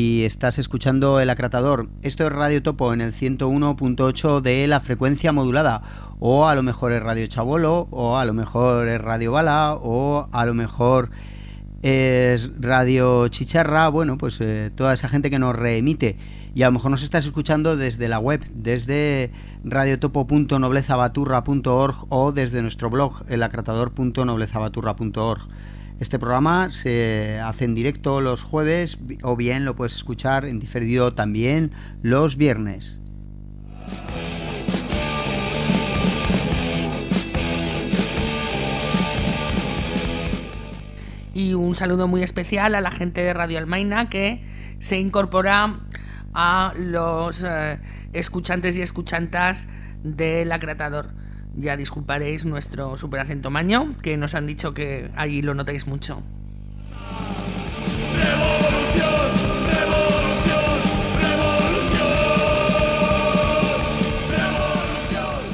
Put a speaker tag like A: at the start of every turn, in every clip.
A: y estás escuchando El Acratador. Esto es Radio Topo en el 101.8 de la frecuencia modulada, o a lo mejor es Radio Chabolo, o a lo mejor es Radio Bala, o a lo mejor es Radio Chicharra. Bueno, pues toda esa gente que nos reemite, y a lo mejor nos estás escuchando desde la web, desde radiotopo.noblezabaturra.org o desde nuestro blog elacratador.noblezabaturra.org. Este programa se hace en directo los jueves, o bien lo puedes escuchar en diferido también los viernes.
B: Y un saludo muy especial a la gente de Radio Almaina, que se incorpora a los escuchantes y escuchantas del Acratador. Ya disculparéis nuestro super acento maño, que nos han dicho que allí lo notáis mucho.
C: ¡Revolución! ¡Revolución! ¡Revolución!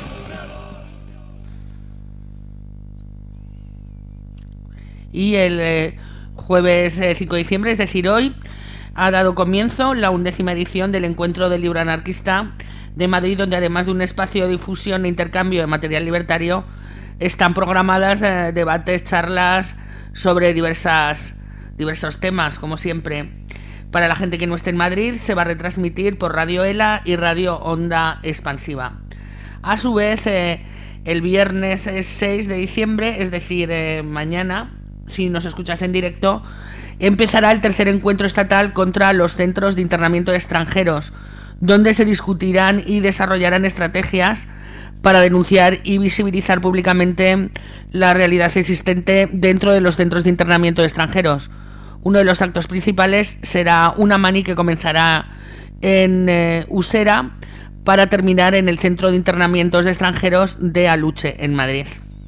B: Y el jueves 5 de diciembre, es decir, hoy, ha dado comienzo la 11ª edición del Encuentro del Libro Anarquista de Madrid, donde además de un espacio de difusión e intercambio de material libertario, están programadas debates, charlas sobre diversos temas, como siempre. Para la gente que no esté en Madrid, se va a retransmitir por Radio ELA y Radio Onda Expansiva. A su vez, el viernes 6 de diciembre, es decir, mañana, si nos escuchas en directo, empezará el tercer encuentro estatal contra los centros de internamiento de extranjeros, donde se discutirán y desarrollarán estrategias para denunciar y visibilizar públicamente la realidad existente dentro de los centros de internamiento de extranjeros. Uno de los actos principales será una mani que comenzará en Usera para terminar en el centro de internamientos de extranjeros de Aluche, en Madrid.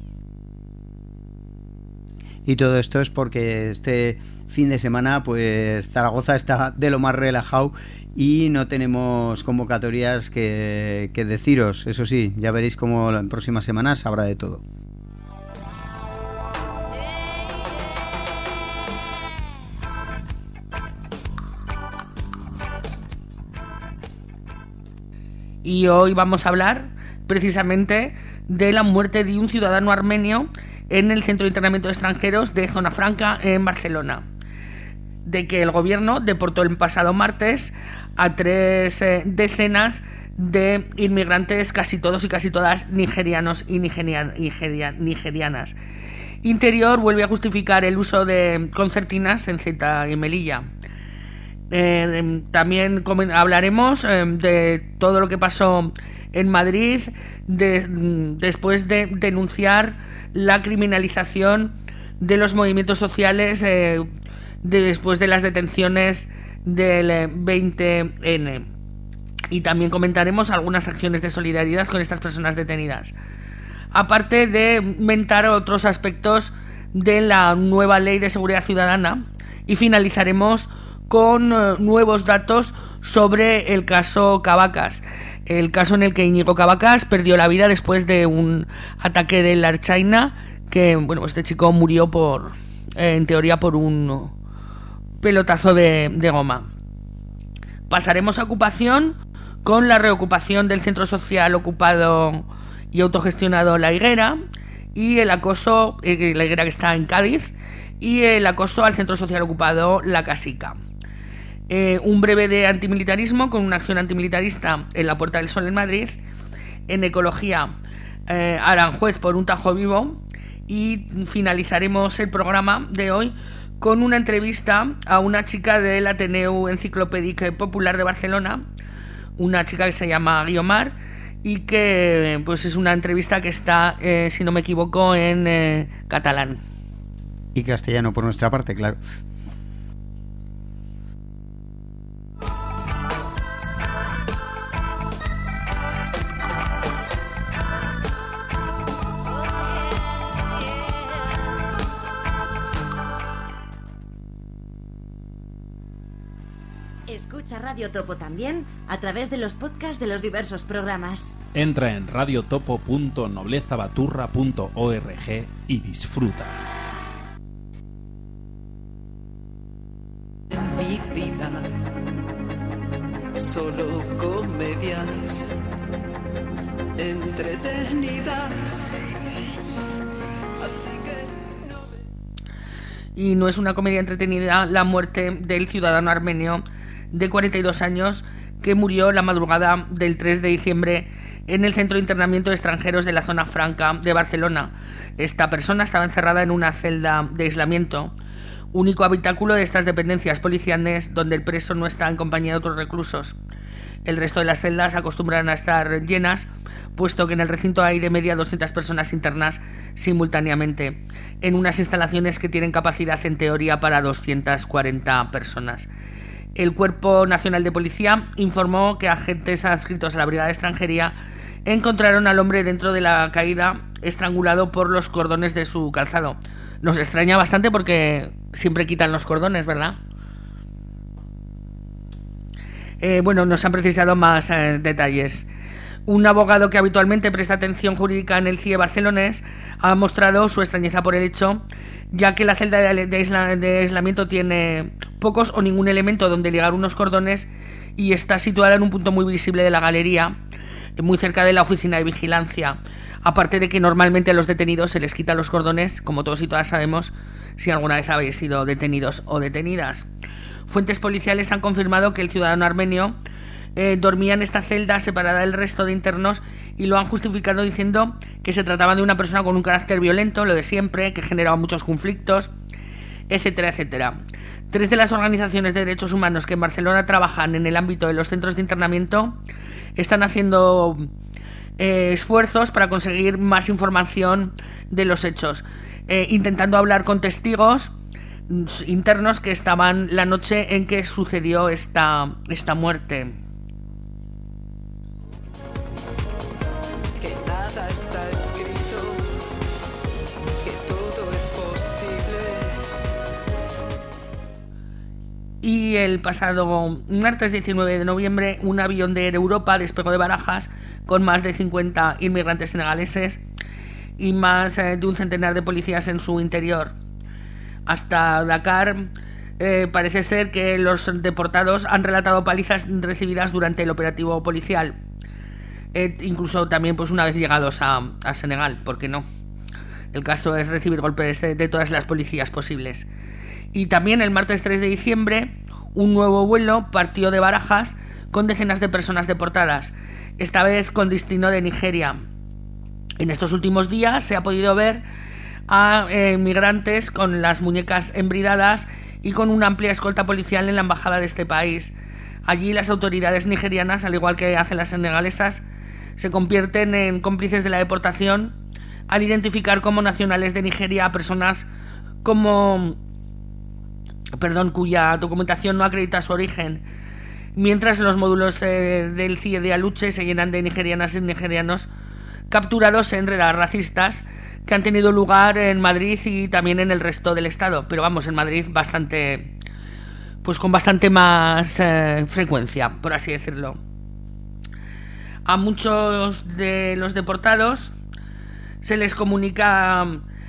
A: Y todo esto es porque este fin de semana pues Zaragoza está de lo más relajado y no tenemos convocatorias que deciros. Eso sí, ya veréis cómo en próximas semanas habrá de todo.
B: Y hoy vamos a hablar precisamente de la muerte de un ciudadano armenio en el centro de internamiento de extranjeros de Zona Franca, en Barcelona. De que el gobierno deportó el pasado martes a 3 decenas de inmigrantes, casi todos y casi todas nigerianos y nigerianas. Interior vuelve a justificar el uso de concertinas en Ceuta y Melilla. También hablaremos de todo lo que pasó en Madrid después de denunciar la criminalización de los movimientos sociales después de las detenciones del 20N. Y también comentaremos algunas acciones de solidaridad con estas personas detenidas. Aparte de mentar otros aspectos de la nueva ley de seguridad ciudadana, y finalizaremos con nuevos datos sobre el caso Cavacas. El caso en el que Íñigo Cavacas perdió la vida después de un ataque del Ertzaintza, que bueno, este chico murió en teoría por un pelotazo de goma. Pasaremos a ocupación con la reocupación del centro social ocupado y autogestionado La Higuera, y el acoso, La Higuera, que está en Cádiz, y el acoso al centro social ocupado La Casica. Un breve de antimilitarismo con una acción antimilitarista en la Puerta del Sol en Madrid. En ecología, Aranjuez por un tajo vivo. Y finalizaremos el programa de hoy con una entrevista a una chica del Ateneu Enciclopédic Popular de Barcelona, una chica que se llama Guiomar, y que pues es una entrevista que está, si no me equivoco, en catalán.
A: Y castellano por nuestra parte, claro.
D: Escucha Radio Topo también a través de los podcasts de los diversos programas.
E: Entra en radiotopo.noblezabaturra.org y disfruta.
F: Mi vida solo comedias entretenidas. Así que no...
B: Y no es una comedia entretenida la muerte del ciudadano armenio de 42 años que murió la madrugada del 3 de diciembre en el centro de internamiento de extranjeros de la zona franca de Barcelona. Esta persona estaba encerrada en una celda de aislamiento, único habitáculo de estas dependencias policiales donde el preso no está en compañía de otros reclusos. El resto de las celdas acostumbran a estar llenas, puesto que en el recinto hay de media 200 personas internas simultáneamente, en unas instalaciones que tienen capacidad en teoría para 240 personas. El Cuerpo Nacional de Policía informó que agentes adscritos a la Brigada de Extranjería encontraron al hombre dentro de la caída, estrangulado por los cordones de su calzado. Nos extraña bastante porque siempre quitan los cordones, ¿verdad? Bueno, nos han precisado más detalles. Un abogado que habitualmente presta atención jurídica en el CIE barcelonés ha mostrado su extrañeza por el hecho, ya que la celda de aislamiento tiene pocos o ningún elemento donde ligar unos cordones y está situada en un punto muy visible de la galería, muy cerca de la oficina de vigilancia. Aparte de que normalmente a los detenidos se les quita los cordones, como todos y todas sabemos, si alguna vez habéis sido detenidos o detenidas. Fuentes policiales han confirmado que el ciudadano armenio dormía en esta celda separada del resto de internos y lo han justificado diciendo que se trataba de una persona con un carácter violento, lo de siempre, que generaba muchos conflictos, etcétera, etcétera. 3 de las organizaciones de derechos humanos que en Barcelona trabajan en el ámbito de los centros de internamiento están haciendo esfuerzos para conseguir más información de los hechos, intentando hablar con testigos internos que estaban la noche en que sucedió esta muerte.
F: Que nada está escrito, que todo es posible.
B: Y el pasado martes 19 de noviembre, un avión de Air Europa despegó de Barajas con más de 50 inmigrantes senegaleses y más de un centenar de policías en su interior. Hasta Dakar parece ser que los deportados han relatado palizas recibidas durante el operativo policial. Incluso también pues una vez llegados a Senegal, ¿por qué no? El caso es recibir golpes de todas las policías posibles. Y también el martes 3 de diciembre un nuevo vuelo partió de Barajas con decenas de personas deportadas, esta vez con destino de Nigeria. En estos últimos días se ha podido ver a migrantes con las muñecas embridadas y con una amplia escolta policial en la embajada de este país. Allí las autoridades nigerianas, al igual que hacen las senegalesas, se convierten en cómplices de la deportación al identificar como nacionales de Nigeria a personas cuya documentación no acredita su origen, mientras los módulos del CIE de Aluche se llenan de nigerianas y nigerianos capturados en redadas racistas que han tenido lugar en Madrid y también en el resto del estado, pero vamos, en Madrid con bastante más frecuencia, por así decirlo. A muchos de los deportados se les comunica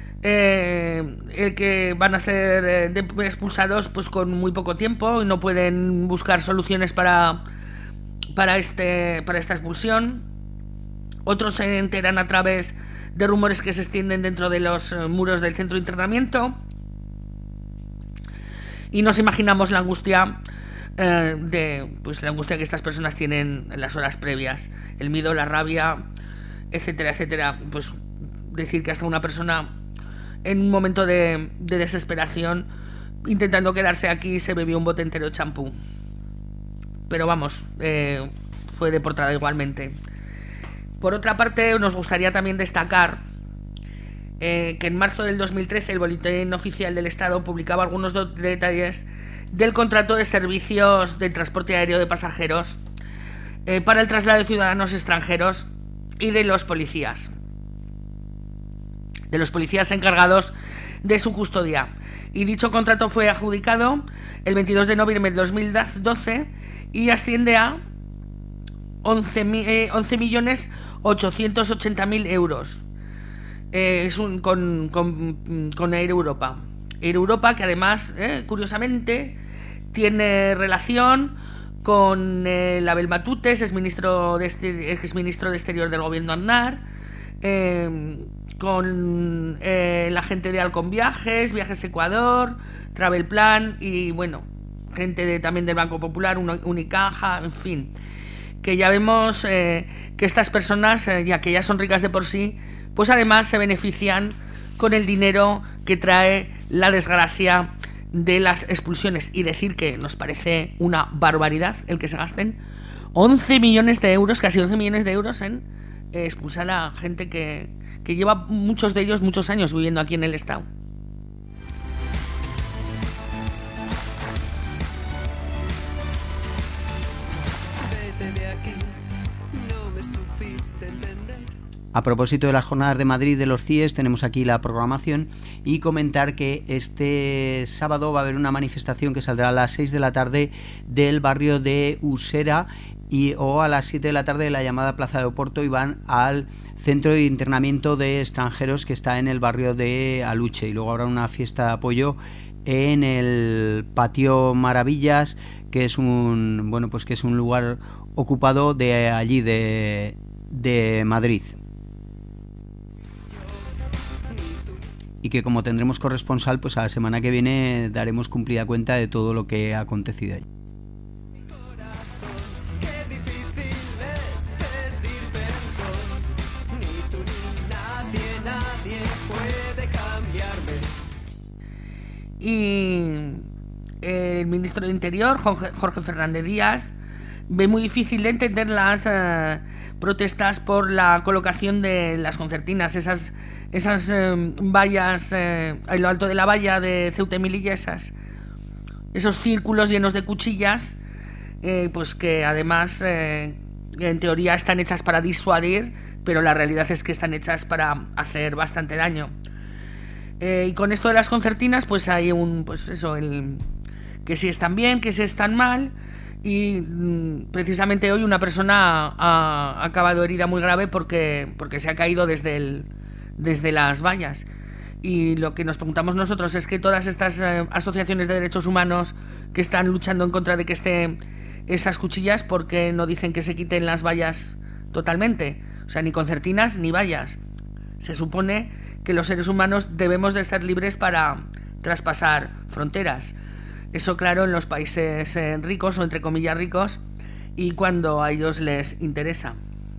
B: el que van a ser expulsados pues con muy poco tiempo y no pueden buscar soluciones para esta expulsión. Otros se enteran a través de rumores que se extienden dentro de los muros del centro de internamiento. Y nos imaginamos la angustia la angustia que estas personas tienen en las horas previas, el miedo, la rabia, etcétera, etcétera. Pues decir que hasta una persona en un momento de desesperación intentando quedarse aquí se bebió un bote entero de champú. Pero vamos, fue deportada igualmente. Por otra parte, nos gustaría también destacar que en marzo del 2013 el Boletín Oficial del Estado publicaba algunos detalles del contrato de servicios de transporte aéreo de pasajeros para el traslado de ciudadanos extranjeros y de los policías encargados de su custodia. Y dicho contrato fue adjudicado el 22 de noviembre de 2012 y asciende a 11.880.000 euros. Es con Air Europa. Air Europa, que además, curiosamente, tiene relación con Abel Matutes, exministro de Exterior del gobierno Aznar, con la gente de Alcon Viajes Ecuador, Travel Plan y bueno, gente también del Banco Popular, Unicaja, en fin, que ya vemos que estas personas, ya que ya son ricas de por sí, pues además se benefician con el dinero que trae la desgracia de las expulsiones. Y decir que nos parece una barbaridad el que se gasten 11 millones de euros, casi 11 millones de euros en expulsar a gente que lleva muchos de ellos muchos años viviendo aquí en el Estado.
A: A propósito de las jornadas de Madrid de los CIES, tenemos aquí la programación y comentar que este sábado va a haber una manifestación que saldrá a las 6 de la tarde del barrio de Usera o a las 7 de la tarde de la llamada Plaza de Oporto y van al centro de internamiento de extranjeros que está en el barrio de Aluche, y luego habrá una fiesta de apoyo en el Patio Maravillas, que es un lugar ocupado de allí de Madrid. Y que como tendremos corresponsal, pues a la semana que viene daremos cumplida cuenta de todo lo que ha acontecido allí.
B: Y el ministro de Interior, Jorge Fernández Díaz, ve muy difícil de entender las protestas por la colocación de las concertinas, esas vallas, en lo alto de la valla de Ceuta y Melilla, esos círculos llenos de cuchillas, pues que además en teoría están hechas para disuadir, pero la realidad es que están hechas para hacer bastante daño. Y con esto de las concertinas, pues hay que si están bien, que si están mal. Y precisamente hoy una persona ha acabado herida muy grave porque se ha caído desde las vallas. Y lo que nos preguntamos nosotros es que todas estas asociaciones de derechos humanos que están luchando en contra de que estén esas cuchillas, ¿por qué no dicen que se quiten las vallas totalmente? O sea, ni concertinas ni vallas. Se supone que los seres humanos debemos de ser libres para traspasar fronteras. Eso, claro, en los países ricos o entre comillas ricos, y cuando a ellos les interesa.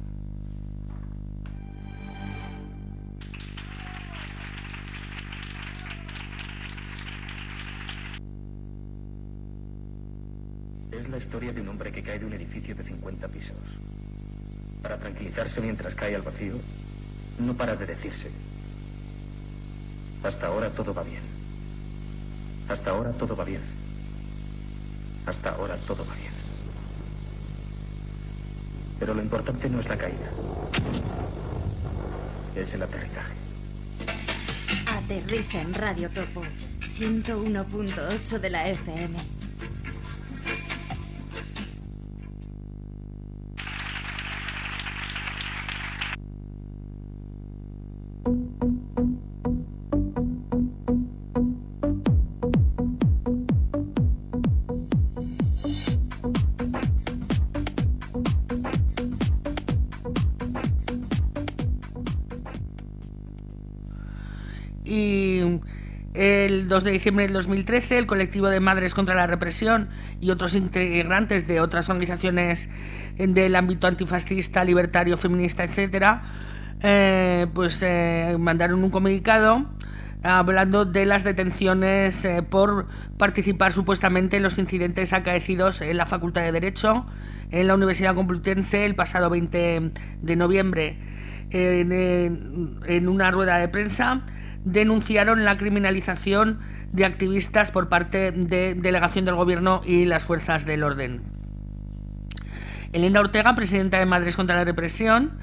G: Es la historia de un hombre que cae de un edificio de 50 pisos. Para tranquilizarse mientras cae al vacío, no para de decirse: hasta ahora todo va bien. Hasta ahora todo va bien. Hasta ahora todo va bien. Pero lo importante no es la caída. Es el aterrizaje.
D: Aterriza en Radio Topo, 101.8 de la FM.
B: Y el 2 de diciembre del 2013, el colectivo de Madres contra la Represión y otros integrantes de otras organizaciones del ámbito antifascista, libertario, feminista, etcétera, mandaron un comunicado hablando de las detenciones por participar supuestamente en los incidentes acaecidos en la Facultad de Derecho en la Universidad Complutense el pasado 20 de noviembre. En una rueda de prensa denunciaron la criminalización de activistas por parte de delegación del gobierno y las fuerzas del orden. Elena Ortega, presidenta de Madres contra la Represión,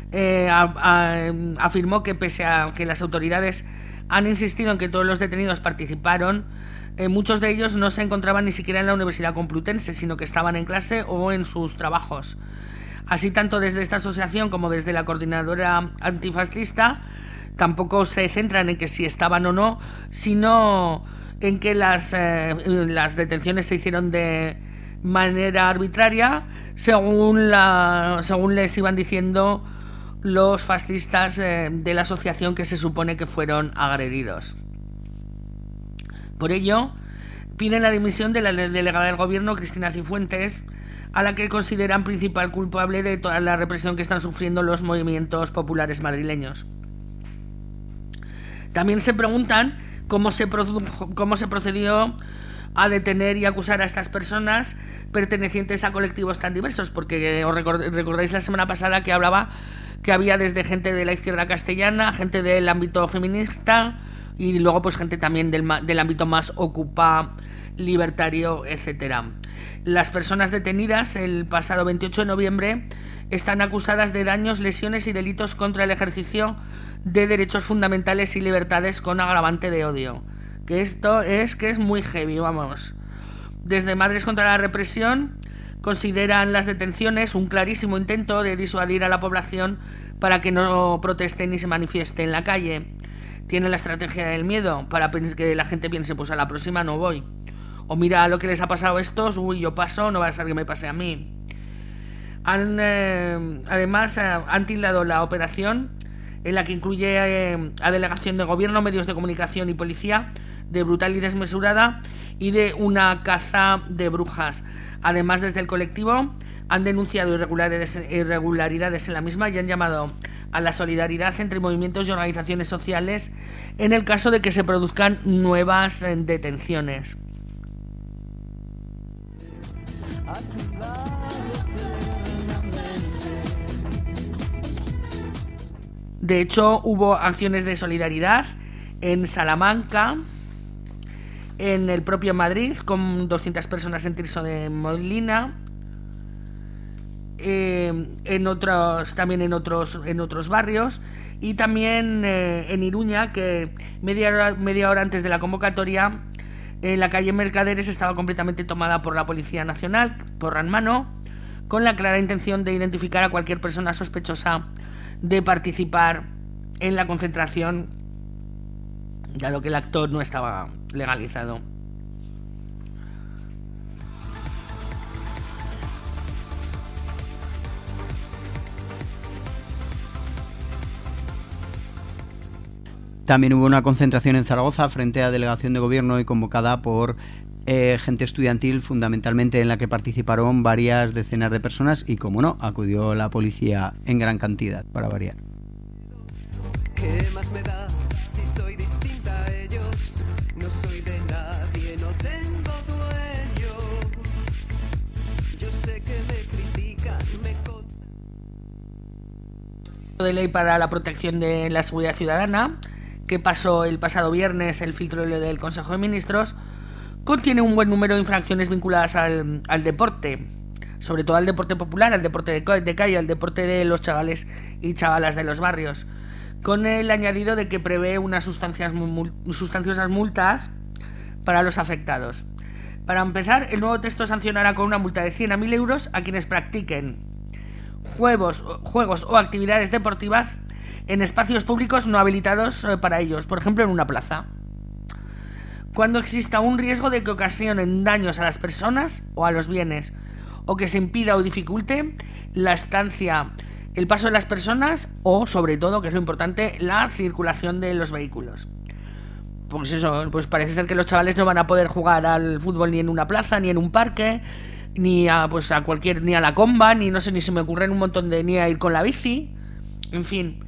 B: afirmó que pese a que las autoridades han insistido en que todos los detenidos participaron, muchos de ellos no se encontraban ni siquiera en la Universidad Complutense, sino que estaban en clase o en sus trabajos. Así, tanto desde esta asociación como desde la coordinadora antifascista tampoco se centran en que si estaban o no, sino en que las detenciones se hicieron de manera arbitraria, según les iban diciendo los fascistas de la asociación que se supone que fueron agredidos. Por ello, piden la dimisión de la delegada del gobierno, Cristina Cifuentes, a la que consideran principal culpable de toda la represión que están sufriendo los movimientos populares madrileños. También se preguntan cómo se procedió a detener y acusar a estas personas pertenecientes a colectivos tan diversos, porque os recordáis la semana pasada que hablaba que había desde gente de la izquierda castellana, gente del ámbito feminista y luego pues gente también del ámbito más ocupa, libertario, etcétera. Las personas detenidas el pasado 28 de noviembre están acusadas de daños, lesiones y delitos contra el ejercicio de derechos fundamentales y libertades con agravante de odio. Que esto es muy heavy, vamos. Desde Madres contra la Represión consideran las detenciones un clarísimo intento de disuadir a la población para que no proteste ni se manifieste en la calle. Tienen la estrategia del miedo para que la gente piense, pues a la próxima no voy. O mira lo que les ha pasado a estos, uy, yo paso, no va a ser que me pase a mí. Además, han tildado la operación, en la que incluye a delegación de gobierno, medios de comunicación y policía, de brutal y desmesurada y de una caza de brujas. Además, desde el colectivo han denunciado irregularidades en la misma y han llamado a la solidaridad entre movimientos y organizaciones sociales en el caso de que se produzcan nuevas detenciones. De hecho, hubo acciones de solidaridad en Salamanca, en el propio Madrid, con 200 personas en Tirso de Molina, también en otros barrios, y también en Iruña, que media hora antes de la convocatoria, la calle Mercaderes estaba completamente tomada por la Policía Nacional, porra en mano, con la clara intención de identificar a cualquier persona sospechosa de participar en la concentración, dado que el acto no estaba legalizado.
A: También hubo una concentración en Zaragoza frente a delegación de gobierno y convocada por gente estudiantil, fundamentalmente, en la que participaron varias decenas de personas y, como no, acudió la policía en gran cantidad, para variar.
F: ¿Qué más me da si soy distinta a ellos? No soy de nadie, no tengo dueño. Yo sé que me critican, me consta.
B: De ley para la protección de la seguridad ciudadana, que pasó el pasado viernes el filtro del Consejo de Ministros, contiene un buen número de infracciones vinculadas al deporte, sobre todo al deporte popular, al deporte de calle, al deporte de los chavales y chavalas de los barrios, con el añadido de que prevé unas sustanciosas multas para los afectados. Para empezar, el nuevo texto sancionará con una multa de 100 a 1.000 euros a quienes practiquen juegos o actividades deportivas en espacios públicos no habilitados para ellos, por ejemplo en una plaza, cuando exista un riesgo de que ocasionen daños a las personas o a los bienes, o que se impida o dificulte la estancia, el paso de las personas o, sobre todo, que es lo importante, la circulación de los vehículos. Pues eso, pues parece ser que los chavales no van a poder jugar al fútbol ni en una plaza, ni en un parque, ni a la comba, ni no sé, ni se me ocurren un montón de, ni a ir con la bici, en fin.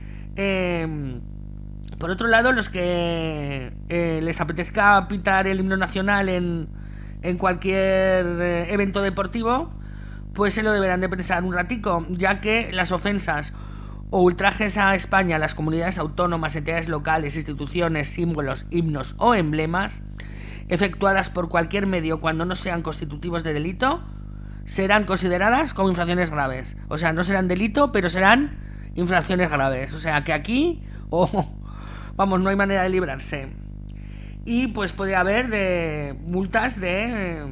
B: Por otro lado, los que les apetezca pitar el himno nacional en cualquier evento deportivo, pues se lo deberán de pensar un ratico, ya que las ofensas o ultrajes a España, las comunidades autónomas, entidades locales, instituciones, símbolos, himnos o emblemas efectuadas por cualquier medio cuando no sean constitutivos de delito, serán consideradas como infracciones graves. O sea, no serán delito, pero serán infracciones graves. O sea, que aquí, vamos, no hay manera de librarse. Y pues puede haber de multas de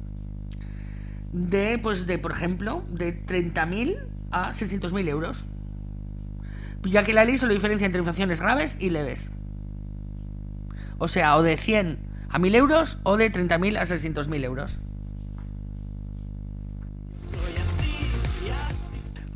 B: por ejemplo, de 30.000 a 600.000 euros. Ya que la ley solo diferencia entre infracciones graves y leves. O sea, o de 100 a 1.000 euros o de 30.000 a 600.000 euros.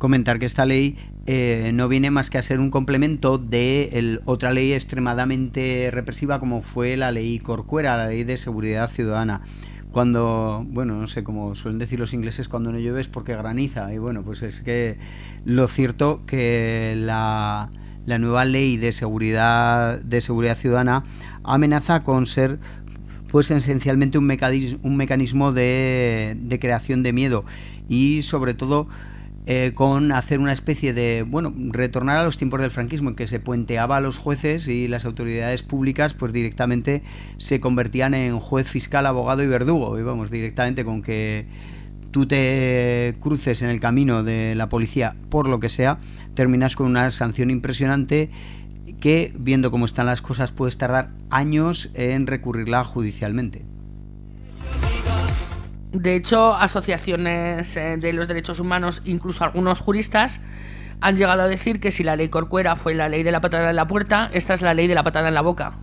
A: comentar que esta ley no viene más que a ser un complemento de otra ley extremadamente represiva como fue la ley Corcuera, la ley de seguridad ciudadana. Cuando, bueno, no sé, como suelen decir los ingleses, cuando no llueve es porque graniza. Y bueno, pues es que lo cierto que la nueva ley de seguridad ciudadana amenaza con ser pues esencialmente un mecanismo de creación de miedo y sobre todo con hacer una especie de, bueno, retornar a los tiempos del franquismo en que se puenteaba a los jueces y las autoridades públicas pues directamente se convertían en juez, fiscal, abogado y verdugo, y vamos, directamente con que tú te cruces en el camino de la policía por lo que sea, terminas con una sanción impresionante que, viendo cómo están las cosas, puedes tardar años en recurrirla judicialmente.
B: De hecho, asociaciones de los derechos humanos, incluso algunos juristas, han llegado a decir que si la ley Corcuera fue la ley de la patada en la puerta, esta es la ley de la patada en la boca.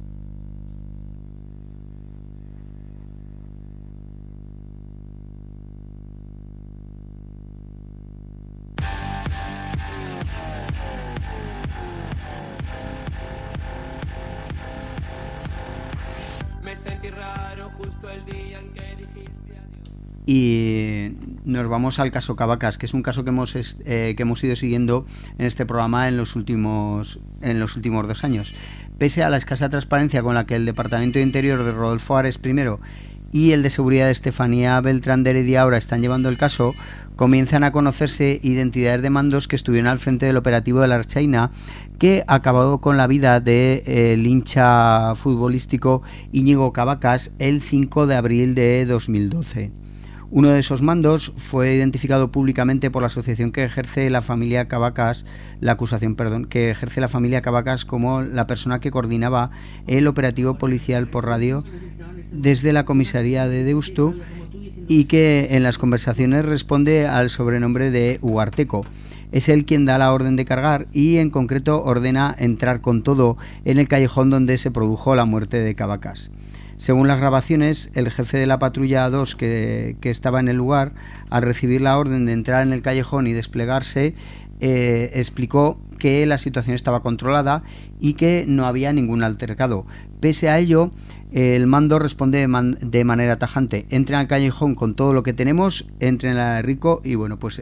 C: Me sentí raro justo el día en que dijiste adiós.
A: Y nos vamos al caso Cabacas, que es un caso que hemos ido siguiendo en este programa en los últimos 2 años. Pese a la escasa transparencia con la que el Departamento de Interior de Rodolfo Ares primero y el de Seguridad de Estefanía Beltrán de Heredia ahora están llevando el caso, comienzan a conocerse identidades de mandos que estuvieron al frente del operativo de la Archaina, que acabó con la vida del hincha futbolístico Íñigo Cabacas el 5 de abril de 2012. Uno de esos mandos fue identificado públicamente por la asociación que ejerce la familia Cabacas, que ejerce la familia Cabacas como la persona que coordinaba el operativo policial por radio desde la comisaría de Deusto y que en las conversaciones responde al sobrenombre de Ugarteco. Es él quien da la orden de cargar y en concreto ordena entrar con todo en el callejón donde se produjo la muerte de Cabacas. Según las grabaciones, el jefe de la patrulla 2 que estaba en el lugar, al recibir la orden de entrar en el callejón y desplegarse, explicó que la situación estaba controlada y que no había ningún altercado. Pese a ello, el mando responde de manera tajante: entren al callejón con todo lo que tenemos, entren a Rico. Y bueno, pues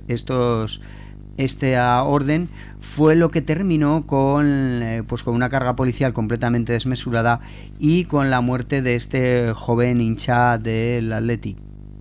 A: esta orden fue lo que terminó con una carga policial completamente desmesurada y con la muerte de este joven hincha del Athletic.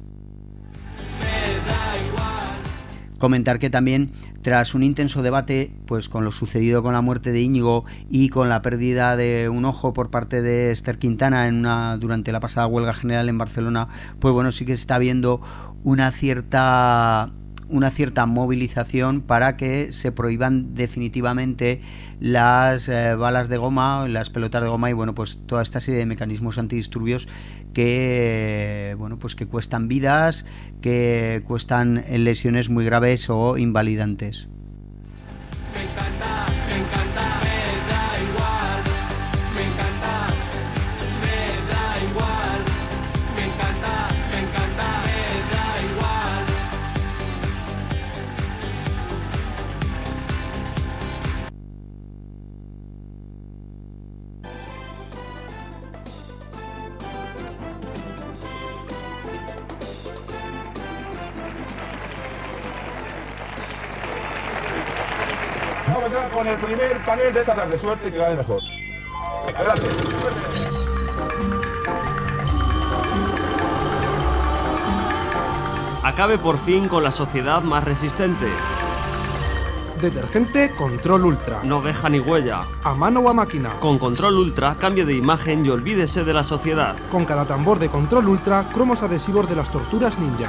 A: Comentar que también, tras un intenso debate pues con lo sucedido con la muerte de Íñigo y con la pérdida de un ojo por parte de Esther Quintana durante la pasada huelga general en Barcelona, pues bueno, sí que se está viendo una cierta movilización para que se prohíban definitivamente las balas de goma, las pelotas de goma y bueno, pues toda esta serie de mecanismos antidisturbios que bueno, pues que cuestan vidas, que cuestan lesiones muy graves o invalidantes.
C: Me encanta, me da igual. Me encanta, me da igual. Me encanta, me da igual.
H: Vamos a entrar con el primer panel de esta tarde. Suerte que gane mejor. Gracias.
I: Acabe por fin con la sociedad más resistente.
J: Detergente Control Ultra.
I: No deja ni huella.
J: A mano o a máquina.
I: Con Control Ultra cambie de imagen y olvídese de la sociedad.
J: Con cada tambor de Control Ultra, cromos adhesivos de las torturas ninja.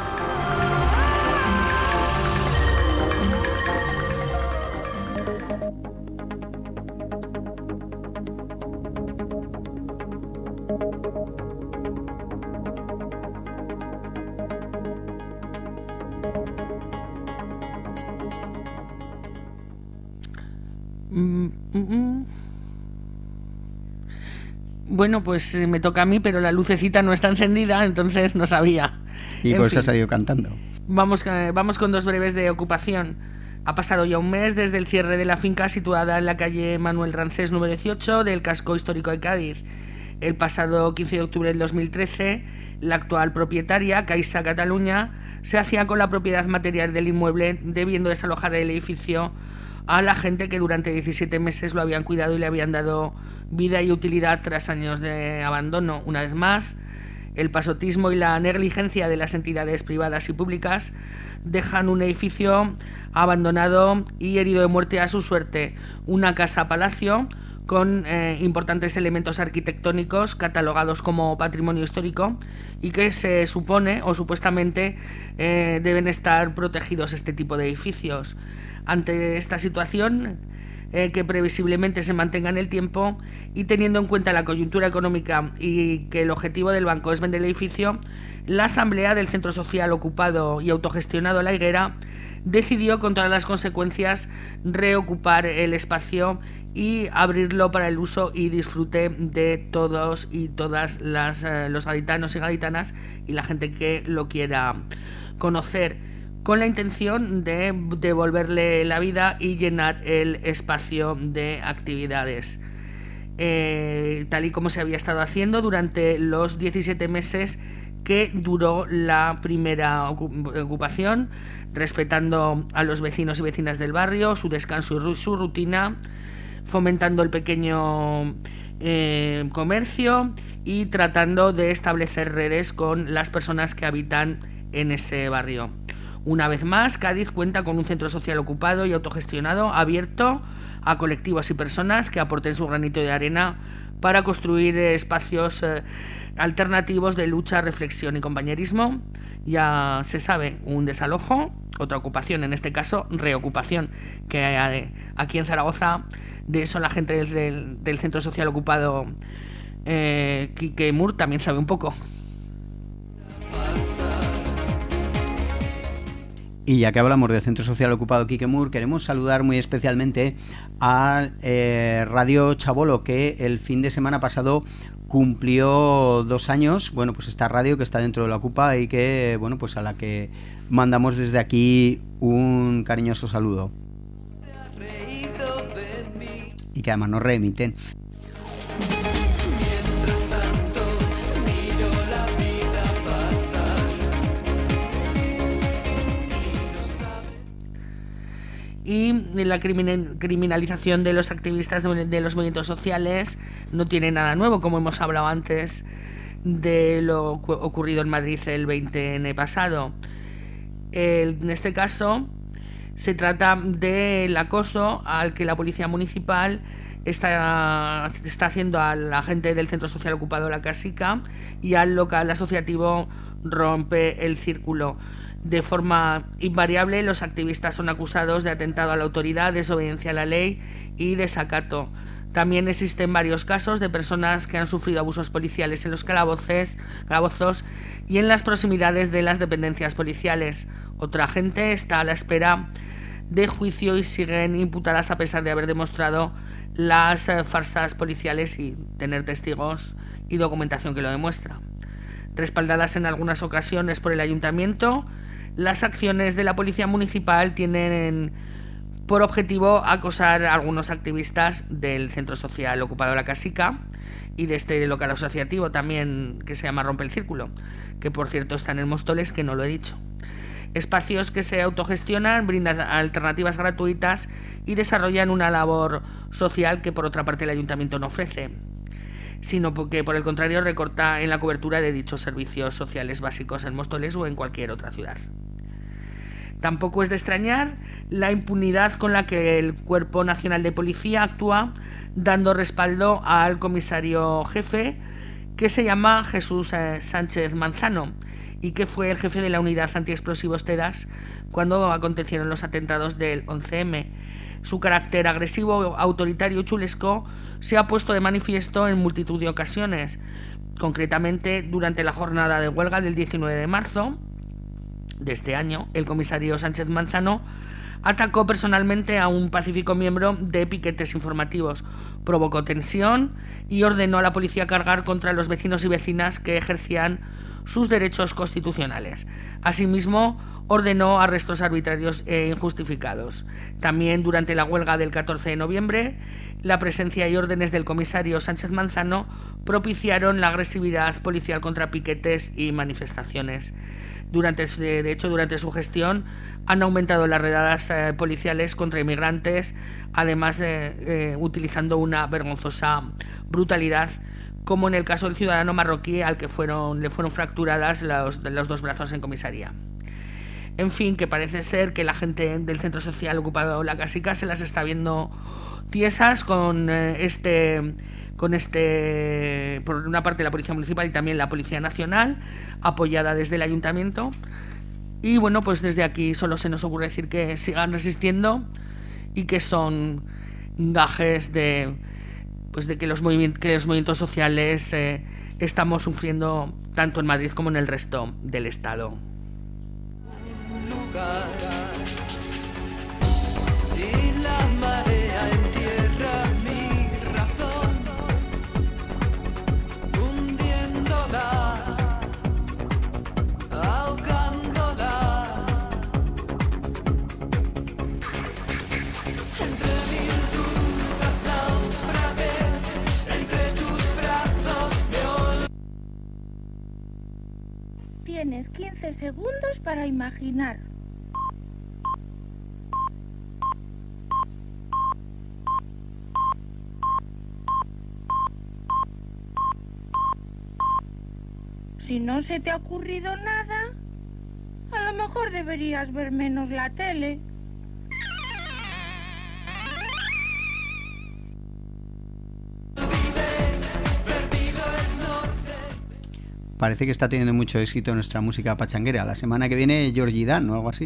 B: Bueno, pues me toca a mí, pero la lucecita no está encendida, entonces no sabía.
A: Y por eso ha salido cantando.
B: Vamos con 2 breves de ocupación. Ha pasado ya un mes desde el cierre de la finca situada en la calle Manuel Rancés número 18 del casco histórico de Cádiz. El pasado 15 de octubre del 2013, la actual propietaria, Caixa Cataluña, se hacía con la propiedad material del inmueble, debiendo desalojar el edificio a la gente que durante 17 meses lo habían cuidado y le habían dado vida y utilidad tras años de abandono. Una vez más, el pasotismo y la negligencia de las entidades privadas y públicas dejan un edificio abandonado y herido de muerte a su suerte. Una casa-palacio con importantes elementos arquitectónicos catalogados como patrimonio histórico y que se supone o supuestamente deben estar protegidos este tipo de edificios. Ante esta situación, que previsiblemente se mantenga en el tiempo y teniendo en cuenta la coyuntura económica y que el objetivo del banco es vender el edificio, la asamblea del Centro Social ocupado y autogestionado La Higuera decidió, con todas las consecuencias, reocupar el espacio y abrirlo para el uso y disfrute de todos y todas los gaditanos y gaditanas y la gente que lo quiera conocer, con la intención de devolverle la vida y llenar el espacio de actividades, tal y como se había estado haciendo durante los 17 meses que duró la primera ocupación, respetando a los vecinos y vecinas del barrio, su descanso y su rutina, fomentando el pequeño comercio y tratando de establecer redes con las personas que habitan en ese barrio. Una vez más, Cádiz cuenta con un centro social ocupado y autogestionado abierto a colectivos y personas que aporten su granito de arena para construir espacios alternativos de lucha, reflexión y compañerismo. Ya se sabe, un desalojo, otra ocupación, en este caso reocupación, que aquí en Zaragoza de eso la gente del centro social ocupado Quique Mur también sabe un poco.
A: Y ya que hablamos del Centro Social Ocupado Quique Mur, queremos saludar muy especialmente a Radio Chabolo, que el fin de semana pasado cumplió 2 años. Bueno, pues esta radio que está dentro de la Ocupa y que, bueno, pues a la que mandamos desde aquí un cariñoso saludo. Y que además nos reemiten.
B: Y la criminalización de los activistas de los movimientos sociales no tiene nada nuevo, como hemos hablado antes de lo ocurrido en Madrid el 20N pasado. En este caso se trata del acoso al que la policía municipal está haciendo a la gente del Centro Social Ocupado La Casica y al local asociativo Rompe el Círculo. De forma invariable, los activistas son acusados de atentado a la autoridad, desobediencia a la ley y desacato. También existen varios casos de personas que han sufrido abusos policiales en los calabozos y en las proximidades de las dependencias policiales. Otra gente está a la espera de juicio y siguen imputadas a pesar de haber demostrado las farsas policiales y tener testigos y documentación que lo demuestra. Respaldadas en algunas ocasiones por el ayuntamiento, las acciones de la policía municipal tienen por objetivo acosar a algunos activistas del Centro Social Ocupado La Casica y de este local asociativo también que se llama Rompe el Círculo, que por cierto está en Móstoles, que no lo he dicho. Espacios que se autogestionan, brindan alternativas gratuitas y desarrollan una labor social que por otra parte el ayuntamiento no ofrece, sino porque por el contrario recorta en la cobertura de dichos servicios sociales básicos en Móstoles o en cualquier otra ciudad. Tampoco es de extrañar la impunidad con la que el Cuerpo Nacional de Policía actúa, dando respaldo al comisario jefe, que se llama Jesús Sánchez Manzano, y que fue el jefe de la unidad antiexplosivos TEDAS cuando acontecieron los atentados del 11M. Su carácter agresivo, autoritario y chulesco se ha puesto de manifiesto en multitud de ocasiones. Concretamente, durante la jornada de huelga del 19 de marzo de este año, el comisario Sánchez Manzano atacó personalmente a un pacífico miembro de piquetes informativos, provocó tensión y ordenó a la policía cargar contra los vecinos y vecinas que ejercían sus derechos constitucionales. Asimismo, ordenó arrestos arbitrarios e injustificados. También durante la huelga del 14 de noviembre, la presencia y órdenes del comisario Sánchez Manzano propiciaron la agresividad policial contra piquetes y manifestaciones. Durante su gestión han aumentado las redadas policiales contra inmigrantes, además de utilizando una vergonzosa brutalidad, como en el caso del ciudadano marroquí al que le fueron fracturadas los dos brazos en comisaría. En fin, que parece ser que la gente del centro social ocupado La Casica se las está viendo tiesas con por una parte la Policía Municipal y también la Policía Nacional, apoyada desde el Ayuntamiento. Y bueno, pues desde aquí solo se nos ocurre decir que sigan resistiendo y que son gajes de que los movimientos sociales estamos sufriendo tanto en Madrid como en el resto del Estado.
F: Y la marea entierra mi razón, hundiéndola, ahogándola. Entre mil dudas naufragué, entre tus brazos me
K: Tienes 15 segundos para imaginar. Si no se te ha ocurrido nada, a lo mejor deberías ver menos la tele.
A: Parece que está teniendo mucho éxito nuestra música pachanguera. La semana que viene Georgie Dan o algo así.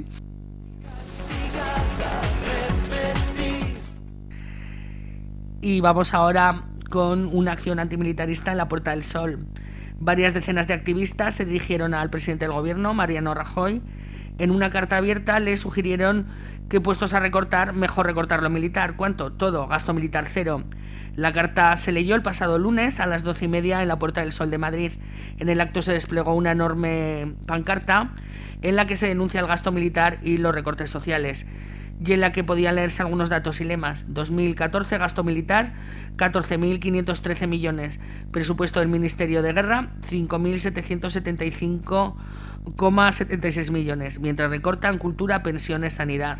B: Y vamos ahora con una acción antimilitarista en la Puerta del Sol. Varias decenas de activistas se dirigieron al presidente del gobierno, Mariano Rajoy. En una carta abierta le sugirieron que, puestos a recortar, mejor recortar lo militar. ¿Cuánto? Todo, gasto militar cero. La carta se leyó el pasado lunes a las 12:30 en la Puerta del Sol de Madrid. En el acto se desplegó una enorme pancarta en la que se denuncia el gasto militar y los recortes sociales, y en la que podían leerse algunos datos y lemas. 2014, gasto militar, 14.513 millones. Presupuesto del Ministerio de Guerra, 5.775,76 millones. Mientras recortan cultura, pensiones, sanidad.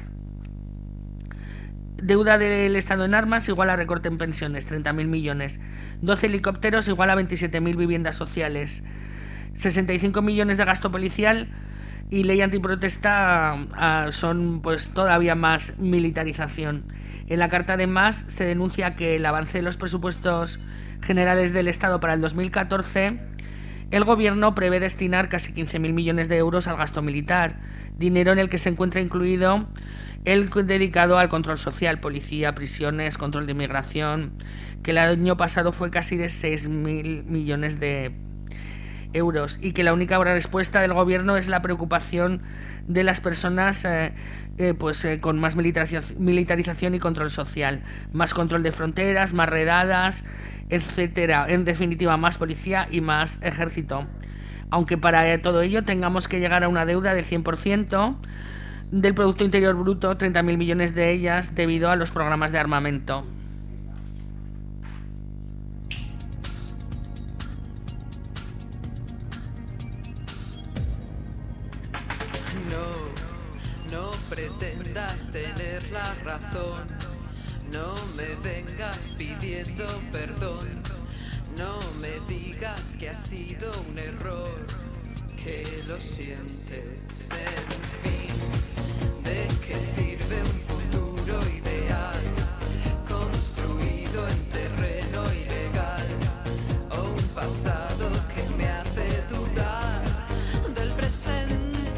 B: Deuda del Estado en armas igual a recorte en pensiones, 30.000 millones. 12 helicópteros igual a 27.000 viviendas sociales. 65 millones de gasto policial. Y ley antiprotesta son pues todavía más militarización. En la carta además se denuncia que el avance de los presupuestos generales del Estado para el 2014, el gobierno prevé destinar casi 15.000 millones de euros al gasto militar, dinero en el que se encuentra incluido el dedicado al control social, policía, prisiones, control de inmigración, que el año pasado fue casi de 6.000 millones de euros, y que la única respuesta del gobierno es la preocupación de las personas con más militarización y control social, más control de fronteras, más redadas, etcétera. En definitiva, más policía y más ejército. Aunque para todo ello tengamos que llegar a una deuda del 100% del Producto Interior Bruto, 30.000 millones de ellas debido a los programas de armamento.
F: No pretendas tener la razón, no me vengas pidiendo perdón, no me digas que ha sido un error, que lo sientes, en fin, ¿de qué sirve un futuro ideal, construido en terreno ilegal, o un pasado que me hace dudar del presente?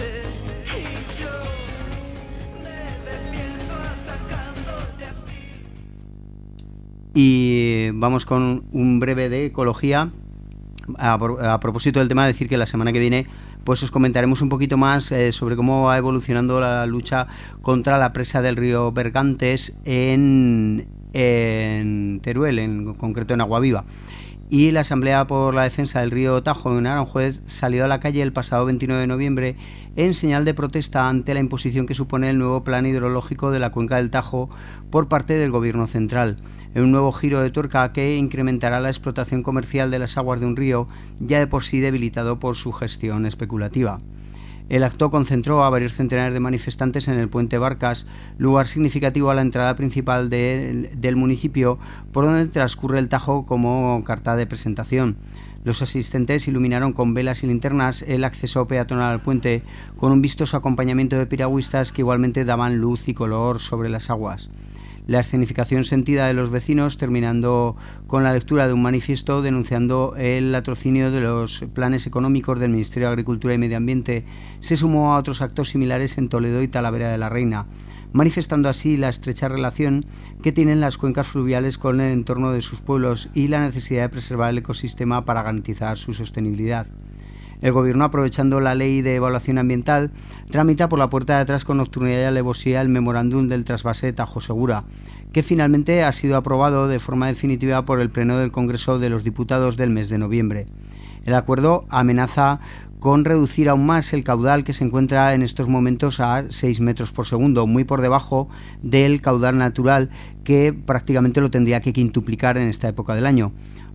A: Y vamos con un breve de ecología. A propósito del tema, decir que la semana que viene pues os comentaremos un poquito más sobre cómo va evolucionando la lucha contra la presa del río Bergantes en Teruel, en concreto en Aguaviva. y la Asamblea por la Defensa del Río Tajo en Aranjuez salió a la calle el pasado 29 de noviembre en señal de protesta ante la imposición que supone el nuevo plan hidrológico de la cuenca del Tajo por parte del Gobierno central, en un nuevo giro de tuerca que incrementará la explotación comercial de las aguas de un río ya de por sí debilitado por su gestión especulativa. El acto concentró a varios centenares de manifestantes en el puente Barcas, lugar significativo a la entrada principal del municipio, por donde transcurre el Tajo como carta de presentación. Los asistentes iluminaron con velas y linternas el acceso peatonal al puente, con un vistoso acompañamiento de piragüistas que igualmente daban luz y color sobre las aguas. La escenificación sentida de los vecinos, terminando con la lectura de un manifiesto denunciando el latrocinio de los planes económicos del Ministerio de Agricultura y Medio Ambiente, se sumó a otros actos similares en Toledo y Talavera de la Reina, manifestando así la estrecha relación que tienen las cuencas fluviales con el entorno de sus pueblos y la necesidad de preservar el ecosistema para garantizar su sostenibilidad. El Gobierno, aprovechando la Ley de Evaluación Ambiental, tramita por la puerta de atrás con nocturnidad y alevosía el memorándum del trasvase Tajo Segura, que finalmente ha sido aprobado de forma definitiva por el Pleno del Congreso de los Diputados del mes de noviembre. El acuerdo amenaza con reducir aún más el caudal, que se encuentra en estos momentos a 6 metros por segundo, muy por debajo del caudal natural, que prácticamente lo tendría que quintuplicar en esta época del año.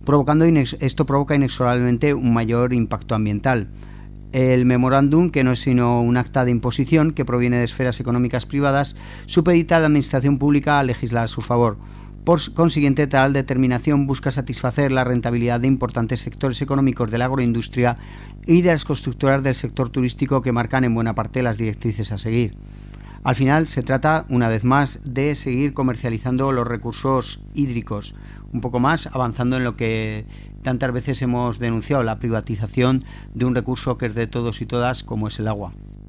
A: Esto provoca inexorablemente un mayor impacto ambiental. El memorándum, que no es sino un acta de imposición que proviene de esferas económicas privadas, supedita a la administración pública a legislar a su favor. Por consiguiente, tal determinación busca satisfacer la rentabilidad de importantes sectores económicos de la agroindustria y de las constructoras del sector turístico, que marcan en buena parte las directrices a seguir. Al final se trata, una vez más, de seguir comercializando los recursos hídricos, un poco más avanzando en lo que tantas veces hemos denunciado, la privatización de un recurso que es de todos y todas, como es el agua.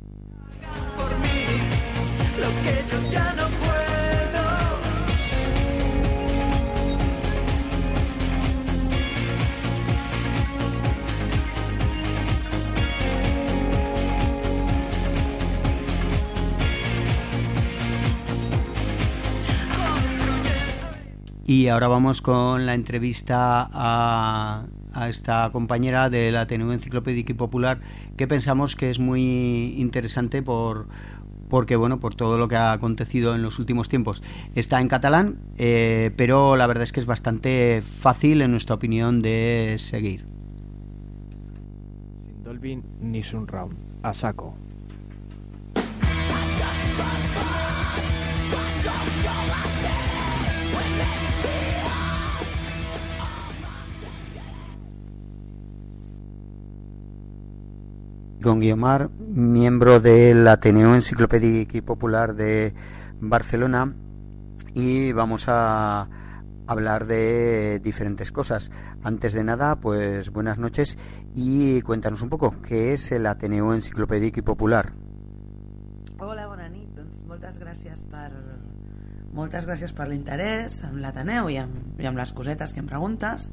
A: Y ahora vamos con la entrevista a esta compañera del Ateneo Enciclopédico y Popular, que pensamos que es muy interesante porque bueno, por todo lo que ha acontecido en los últimos tiempos. Está en catalán, pero la verdad es que es bastante fácil, en nuestra opinión, de seguir.
L: Sin Dolby ni Sunround, a saco.
A: Con Guiomar, miembro del Ateneo Enciclopédico y Popular de Barcelona, y vamos a hablar de diferentes cosas. Antes de nada, pues buenas noches y cuéntanos un poco, ¿qué es el Ateneo Enciclopèdic i Popular?
M: Hola, bona nit. Doncs moltes gràcies per l'interès en l'Ateneu i amb les cosetes que em preguntes.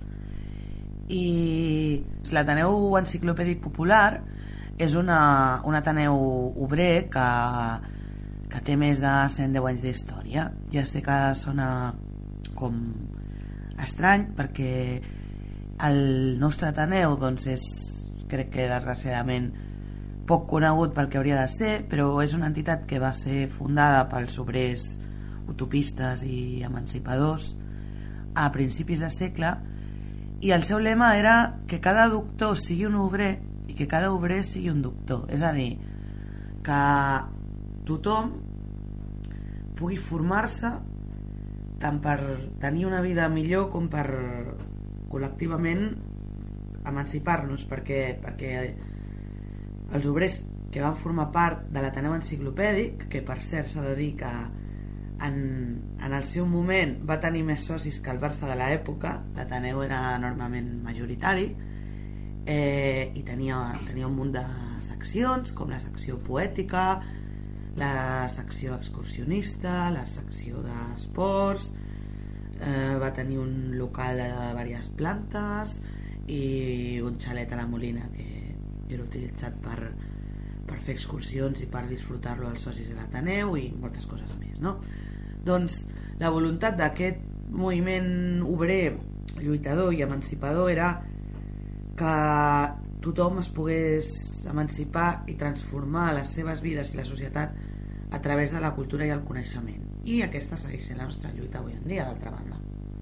M: I l'Ateneu Enciclopèdic Popular és un Ateneu obrer que té més de 110 anys d'història. Ja sé que sona com estrany, perquè el nostre Ateneu doncs crec que desgraciadament poc conegut pel que hauria de ser, però és una entitat que va ser fundada pels obrers utopistes i emancipadors a principis de segle, i el seu lema era que cada doctor sigui un obrer i que cada obrer sigui un doctor. És a dir, que tothom pugui formar-se tant per tenir una vida millor com per col·lectivament emancipar-nos, perquè els obrers que van formar part de l'Ateneu Enciclopèdic, que per cert s'ha de dir que en el seu moment va tenir més socis que el Barça de l'època, l'Ateneu era enormement majoritari, i tenia un munt de seccions, com la secció poètica, la secció excursionista, la secció d'esports, va tenir un local de diverses plantes i un xalet a la Molina que era utilitzat per fer excursions i per disfrutar-lo als socis de l'Ateneu i moltes coses més, no? Doncs la voluntat d'aquest moviment obrer lluitador i emancipador era que tothom es pogués emancipar i transformar les seves vides i la societat a través de la cultura i el coneixement, i aquesta segueix sent la nostra lluita avui en dia, d'altra banda.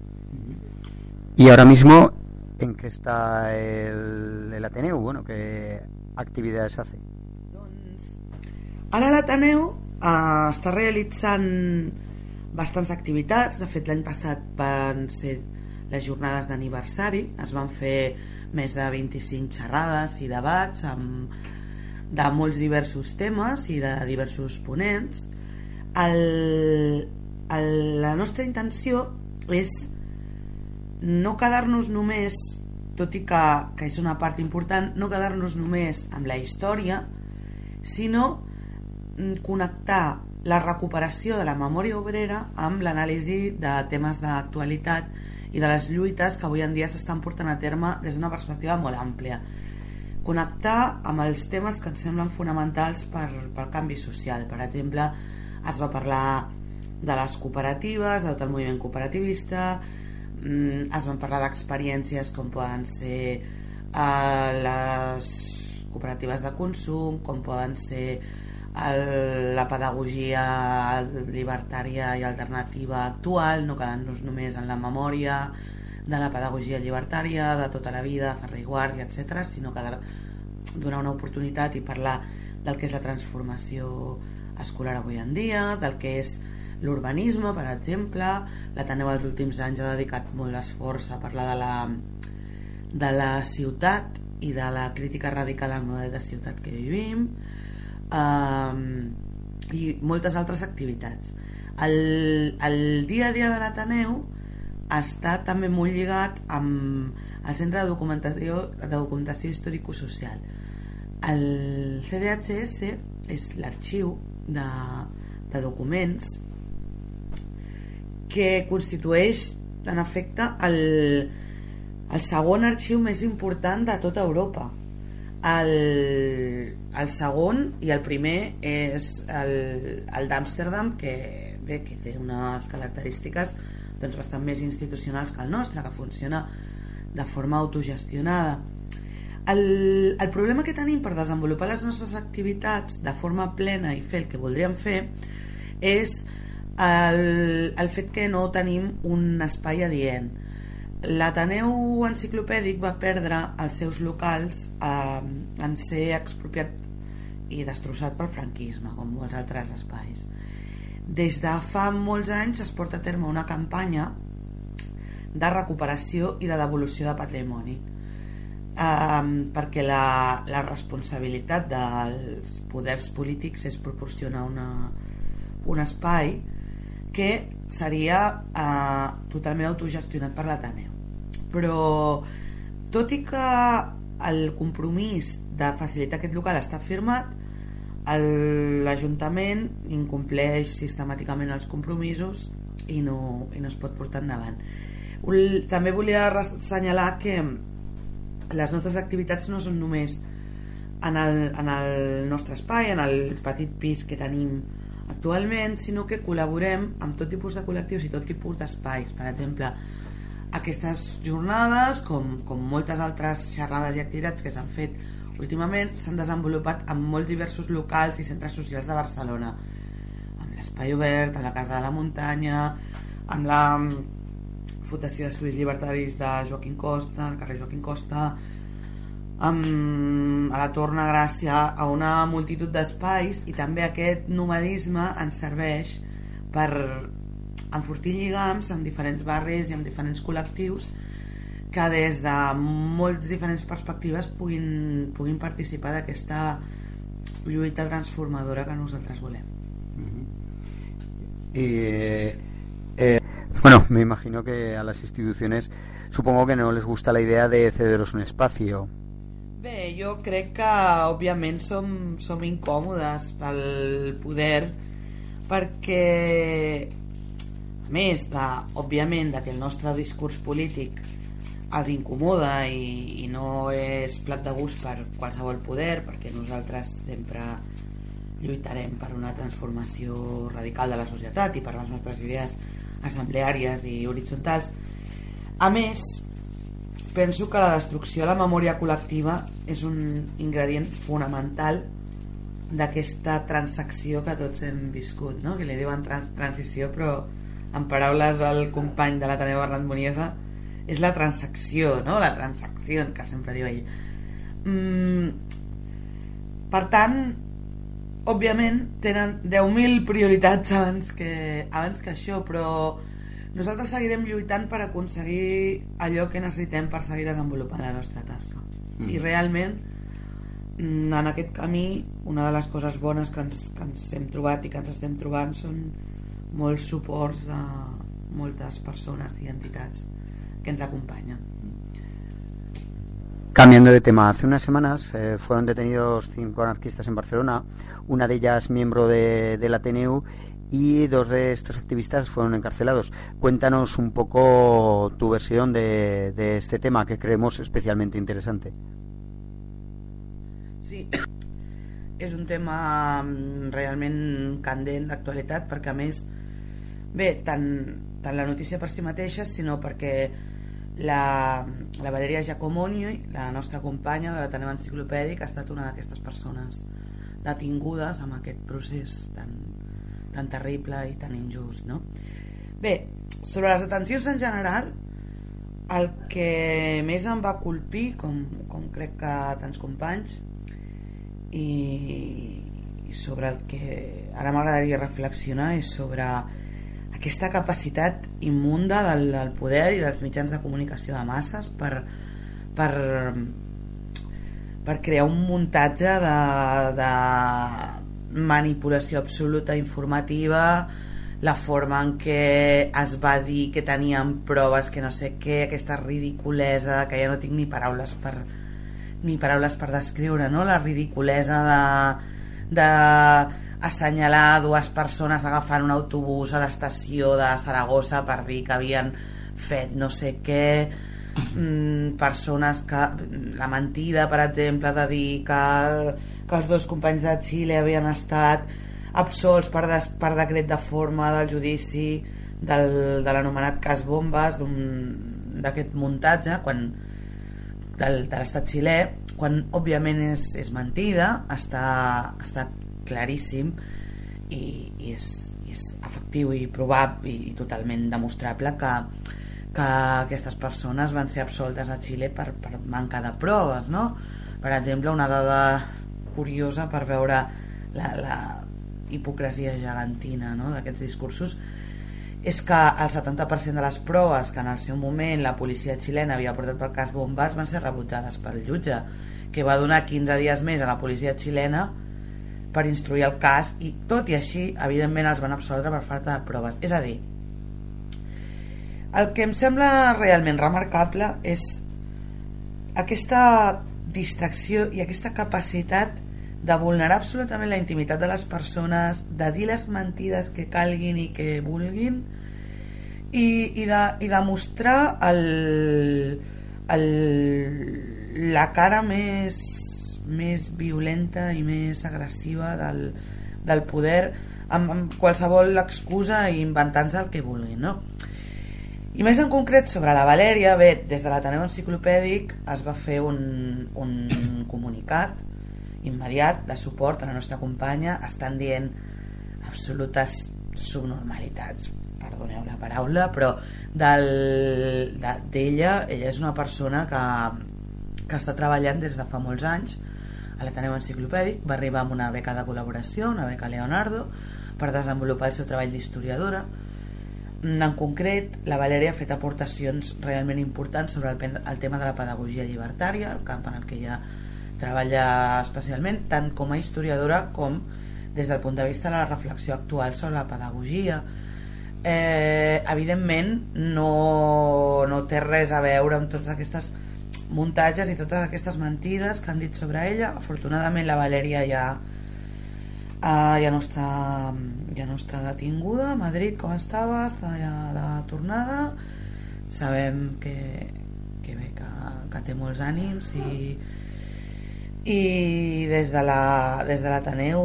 A: Y ahora mismo, ¿en qué está el Ateneu? Bueno, ¿qué actividades hace?
M: Ara l'Ateneu està realitzant bastants activitats. De fet, l'any passat van ser les jornades d'aniversari, es van fer més de 25 xerrades i debats de molts diversos temes i de diversos ponents. La nostra intenció és no quedar-nos només, tot i que és una part important, no quedar-nos només amb la història, sinó connectar la recuperació de la memòria obrera amb l'anàlisi de temes d'actualitat i de les lluites que avui en dia s'estan portant a terme des d'una perspectiva molt àmplia. Connectar amb els temes que ens semblen fonamentals pel canvi social. Per exemple, es va parlar de les cooperatives, de tot el moviment cooperativista, es van parlar d'experiències com poden ser les cooperatives de consum, com poden ser la pedagogia llibertària i alternativa actual, no quedant-nos només en la memòria de la pedagogia llibertària de tota la vida, Ferrer i Guàrdia, etc., sinó que donar una oportunitat i parlar del que és la transformació escolar avui en dia, del que és l'urbanisme, per exemple. L'Ateneu els últims anys ha dedicat molt d'esforç a parlar de la ciutat i de la crítica radical al model de ciutat que vivim, i moltes altres activitats. El dia a dia de l'Ateneu està també molt lligat amb el Centre de Documentació Històrico-Social. El CDHS és l'arxiu de documents que constitueix en efecte el segon arxiu més important de tota Europa. El segon i el primer és el d'Amsterdam, que té unes característiques bastant més institucionals que el nostre, que funciona de forma autogestionada. El problema que tenim per desenvolupar les nostres activitats de forma plena i fer el que voldríem fer és el fet que no tenim un espai adient. L'Ateneu Enciclopèdic va perdre els seus locals en ser expropiat i destrossat pel franquisme, com molts altres espais. Des de fa molts anys es porta a terme una campanya de recuperació i de devolució de patrimoni, perquè la responsabilitat dels poders polítics és proporcionar un espai que seria totalment autogestionat per l'Ateneu. Però tot i que el compromís de facilitar aquest local està firmat, l'Ajuntament incompleix sistemàticament els compromisos i no es pot portar endavant. També volia assenyalar que les nostres activitats no són només en el nostre espai, en el petit pis que tenim actualment, sinó que col·laborem amb tot tipus de col·lectius i tot tipus d'espais. Per exemple, aquestes jornades, com moltes altres xerrades i activitats que s'han fet últimament, s'han desenvolupat en molts diversos locals i centres socials de Barcelona, amb l'Espai Obert, a la Casa de la Muntanya, amb la Fundació d'Estudis Llibertaris de Joaquim Costa, al carrer Joaquim Costa, a la Torna Gràcia, a una multitud d'espais, i també aquest nomadisme ens serveix per enfortir lligams amb diferents barris i amb diferents col·lectius que des de moltes diferents perspectives puguin participar d'aquesta lluita transformadora que nosaltres volem.
A: Bueno, me imagino que a las instituciones supongo que no les gusta la idea de cederos un espacio.
M: Bé, jo crec que òbviament som incòmodes pel poder, perquè a més òbviament que el nostre discurs polític els incomoda i no és plat de gust per qualsevol poder, perquè nosaltres sempre lluitarem per una transformació radical de la societat i per les nostres idees assembleàries i horitzontals. A més, penso que la destrucció de la memòria col·lectiva és un ingredient fonamental d'aquesta transacció que tots hem viscut, no? Que li diuen transició, però en paraules del company de l'Ateneu Bernat Muniesa és la transacció, no? La transacció que sempre diu ell. Per tant, òbviament tenen 10.000 prioritats abans que això, però nosaltres seguirem lluitant per aconseguir allò que necessitem per seguir desenvolupant la nostra tasca. I realment, en aquest camí, una de les coses bones que ens hem trobat i que ens estem trobant són molts suports de moltes persones y entitats que ens acompanyen.
A: Cambiando de tema, hace unas semanas fueron detenidos 5 anarquistas en Barcelona, una de ellas miembro del Ateneu, y 2 de estos activistas fueron encarcelados. Cuéntanos un poco tu versión de este tema, que creemos especialmente interesante.
M: Sí, és un tema realment candent d'actualitat, perquè a més, bé, tant la notícia per si mateixa, sinó perquè la Valeria Giacomoni, la nostra companya de l'Ateneu Enciclopèdic, ha estat una d'aquestes persones detingudes amb aquest procés tan terrible i tan injust, no? Bé, sobre les detencions en general, el que més em va colpir, com crec que tants companys, i sobre el que ara m'agradaria reflexionar és sobre aquesta capacitat immunda del poder i dels mitjans de comunicació de masses per crear un muntatge de manipulació absoluta informativa, la forma en què es va dir que tenien proves, que no sé què, aquesta ridiculesa que ja no tinc ni paraules per descriure, no? La ridiculesa de assenyalar 2 persones agafant un autobús a l'estació de Saragossa per dir que havien fet no sé què, persones que... La mentida, per exemple, de dir que els 2 companys de Xile havien estat absolts per decret de forma del judici de l'anomenat cas Bombas, d'aquest muntatge, de l'estat xilè, quan òbviament és mentida, està claríssim i és efectiu i probable i totalment demostrable que aquestes persones van ser absoltes a Xile per manca de proves, no? Per exemple, una dada curiosa per veure la hipocresia gegantina, no?, d'aquests discursos és que el 70% de les proves que en el seu moment la policia xilena havia portat pel cas Bombas van ser rebutjades pel jutge, que va donar 15 dies més a la policia xilena per instruir el cas, i tot i així evidentment els van absoldre per falta de proves. És a dir, el que em sembla realment remarcable és aquesta distracció i aquesta capacitat de vulnerar absolutament la intimitat de les persones, de dir les mentides que calguin i que vulguin, i de mostrar la cara més violenta i més agressiva del poder, amb qualsevol excusa i inventant-se el que vulguin, no? I més en concret sobre la Valèria, bé, des de l'Ateneu Enciclopèdic es va fer un comunicat immediat de suport a la nostra companya. Estan dient absolutes subnormalitats, perdoneu la paraula, però d'ella és una persona que està treballant des de fa molts anys a l'Ateneu Enciclopèdic. Va arribar amb una beca de col·laboració, una beca Leonardo, per desenvolupar el seu treball d'historiadora. En concret, la Valèria ha fet aportacions realment importants sobre el tema de la pedagogia llibertària, el camp en el que ella treballa especialment, tant com a historiadora com des del punt de vista de la reflexió actual sobre la pedagogia. Evidentment no té res a veure amb tots aquests muntatges i totes aquestes mentides que han dit sobre ella. Afortunadament la Valèria ja no està detinguda a Madrid com estava, està ja de tornada. Sabem que té molts ànims i des de l'Ateneu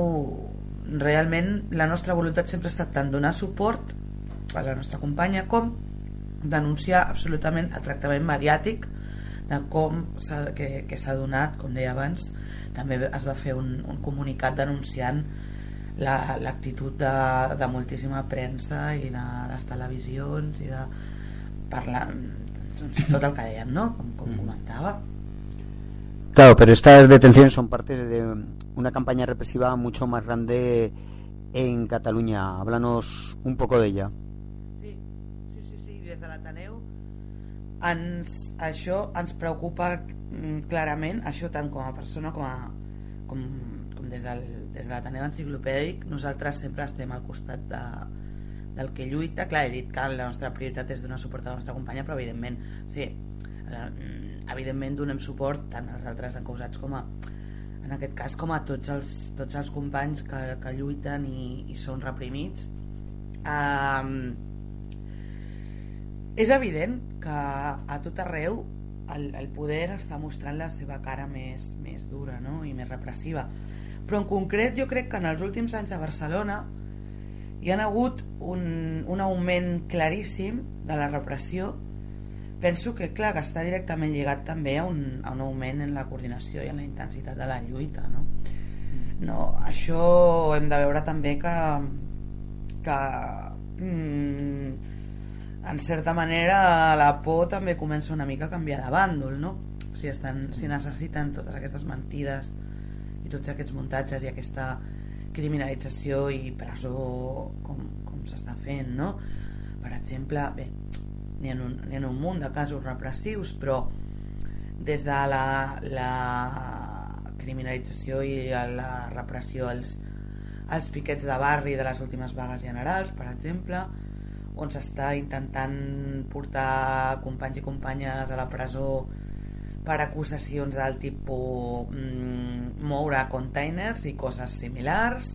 M: realment la nostra voluntat sempre ha estat tant donar suport a la nostra companya com denunciar absolutament el tractament mediàtic de com que s'ha donat, com deia abans. També es va fer un comunicat denunciant l'actitud de moltíssima premsa i de les televisions i de parlar tot el que deien, ¿no? Com comentaba.
A: Claro, pero estas detenciones son parte de una campaña represiva mucho más grande en Cataluña. Háblanos un poco de ella.
M: Sí, des de l'Ateneu això ens preocupa clarament, això tant com a persona com des de l'Ateneu Enciclopèdic. Nosaltres sempre estem al costat del que lluita. Clar, he dit que la nostra prioritat és donar suport a la nostra companya, però evidentment donem suport tant als altres encausats com en aquest cas com a tots els companys que lluiten i són reprimits. És evident que a tot arreu el poder està mostrant la seva cara més dura, no? I més repressiva, però en concret jo crec que en els últims anys a Barcelona hi ha hagut un augment claríssim de la repressió. Penso que clar, que està directament lligat també a un augment en la coordinació i en la intensitat de la lluita, no, això hem de veure també que en certa manera la por també comença una mica a canviar de bàndol, no? Si necessiten totes aquestes mentides i tots aquests muntatges i aquesta criminalització i presó com s'està fent, no? Per exemple, bé, n'hi ha un munt de casos repressius, però des de la criminalització i la repressió als piquets de barri de les últimes vagues generals, per exemple, on s'està intentant portar companys i companyes a la presó per acusacions del tipus moure containers i coses similars,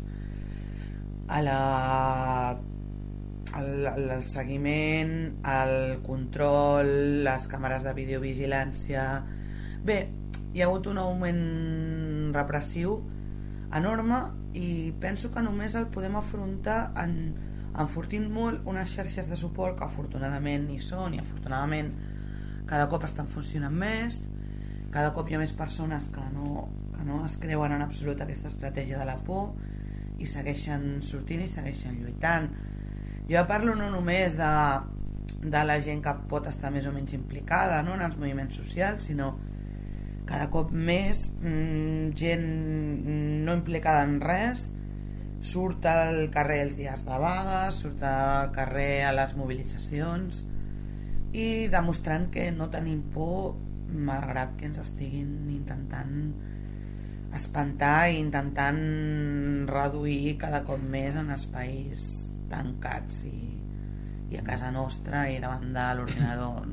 M: el seguiment, el control, les càmeres de videovigilància. Bé, hi ha hagut un augment repressiu enorme i penso que només el podem afrontar enfortint molt unes xarxes de suport que afortunadament hi són i afortunadament cada cop estan funcionant més, cada cop hi ha més persones que no es creuen en absolut aquesta estratègia de la por i segueixen sortint i segueixen lluitant. Jo parlo no només de la gent que pot estar més o menys implicada, no, en els moviments socials, sinó cada cop més gent no implicada en res surt al carrer els dies de vaga, surt al carrer a les mobilitzacions i demostrant que no tenim por malgrat que ens estiguin intentant espantar i intentant reduir cada cop més en espais tancats i a casa nostra y davant de l'ordinador.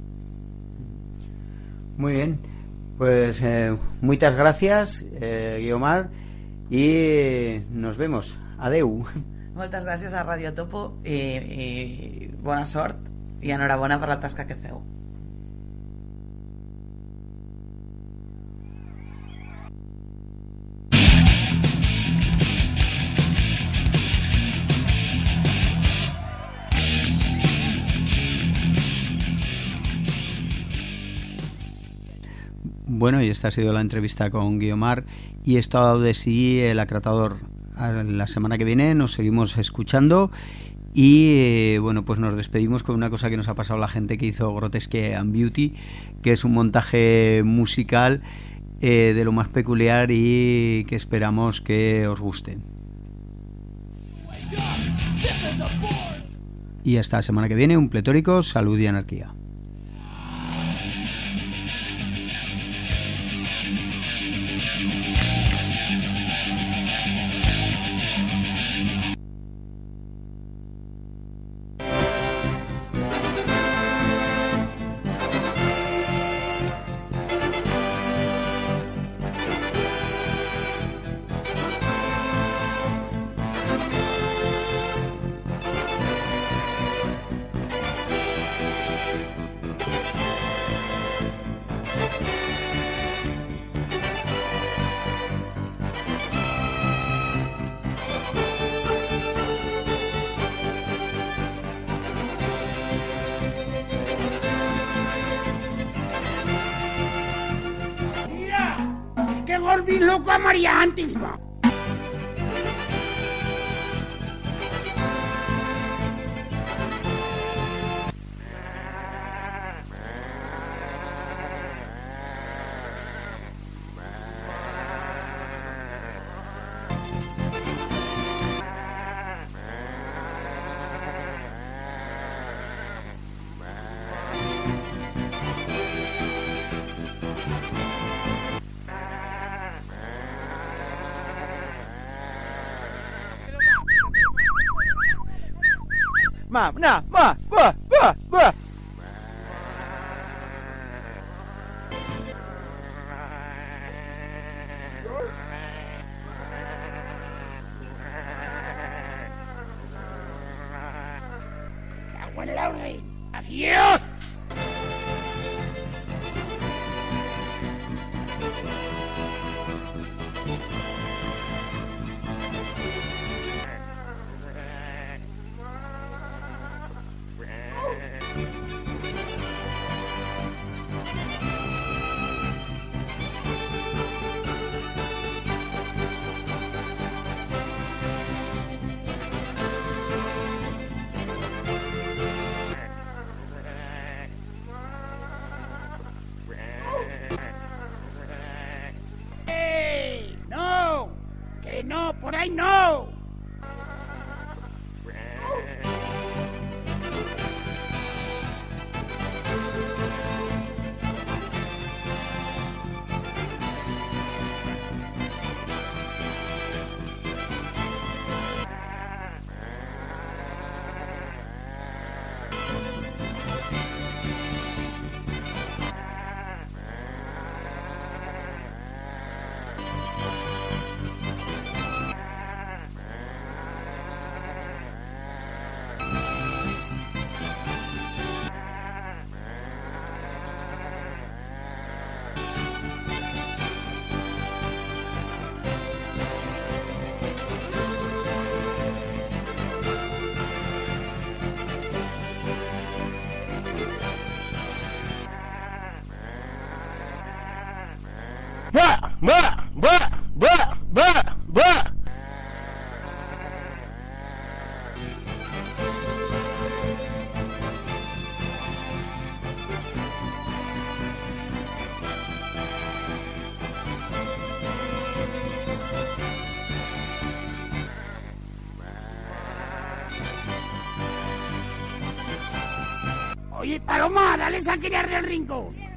A: Muy bien, pues muchas gracias, Guiomar, y nos vemos. Adeu.
M: Moltes gràcies a Radio Topo i bona sort i enhorabona per la tasca que feu.
A: Bueno, y esta ha sido la entrevista con Guiomar y esto ha dado de sí el acratador. La semana que viene nos seguimos escuchando y bueno, pues nos despedimos con una cosa que nos ha pasado a la gente que hizo Grotesque and Beauty, que es un montaje musical de lo más peculiar y que esperamos que os guste. Y hasta la semana que viene, un pletórico, salud y anarquía.
N: volví loco a María Santísima. ¡Cago en la orden! ¡Adiós! ¡No! ¡Que no! ¡Por ahí no! Oye, Paloma, dale a criar del rincón.